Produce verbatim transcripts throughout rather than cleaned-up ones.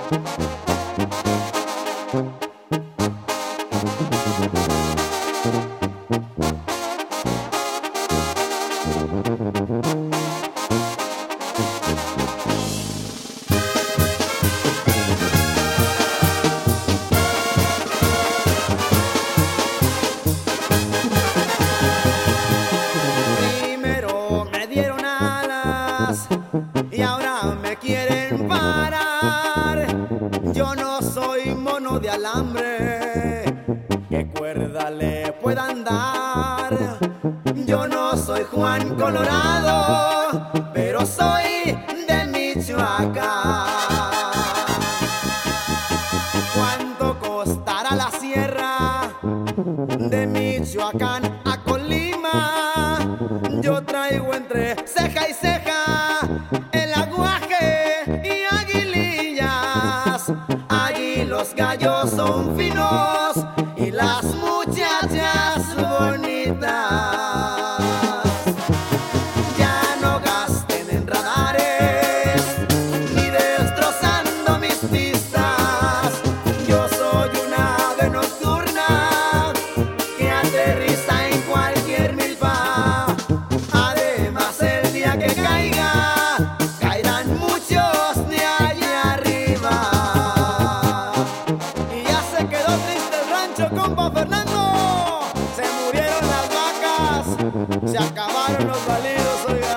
Primero me dieron alas y ahora me quieren parar. Yo no soy mono de alambre, que cuerda le puedan dar. Yo no soy Juan Colorado, pero soy de Michoacán. ¿Cuánto costará la sierra de Michoacán a Colima? Yo traigo entre ceja y ceja el aguaje y aguilillas. Allí los gallos son finos y las muchachas bonitas. Ya no gasten en radares ni destrozando mis pistas. Yo soy una ave nocturna que aterriza en cualquier milpa. Además, el día que caiga, caerán muchos de allá arriba. Y ya se quedó triste el rancho, compa Fernando. Se murieron las vacas, se acabaron los balidos, oiga.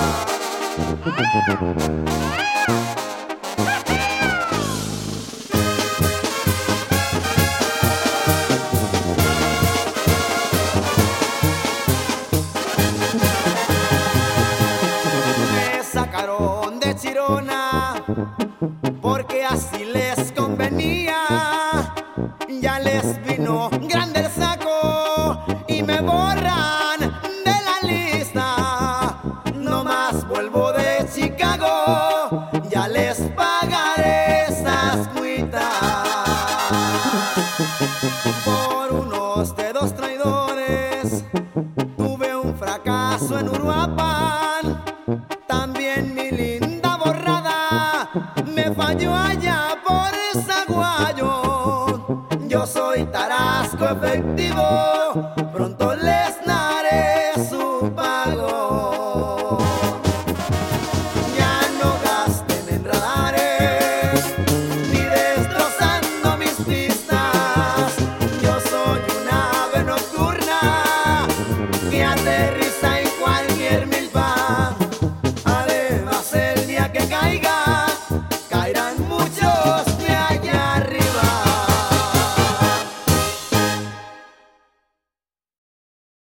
Me sacaron de Chirona porque así les convenía. Ya les vino grande el saco y me borran de la lista. No más vuelvo de Chicago, ya les pagaré esas cuitas. Por unos dedos traidores tuve un fracaso en Uruapan. También mi linda borrada me falló allá por Zaguayo. Yo soy tarasco efectivo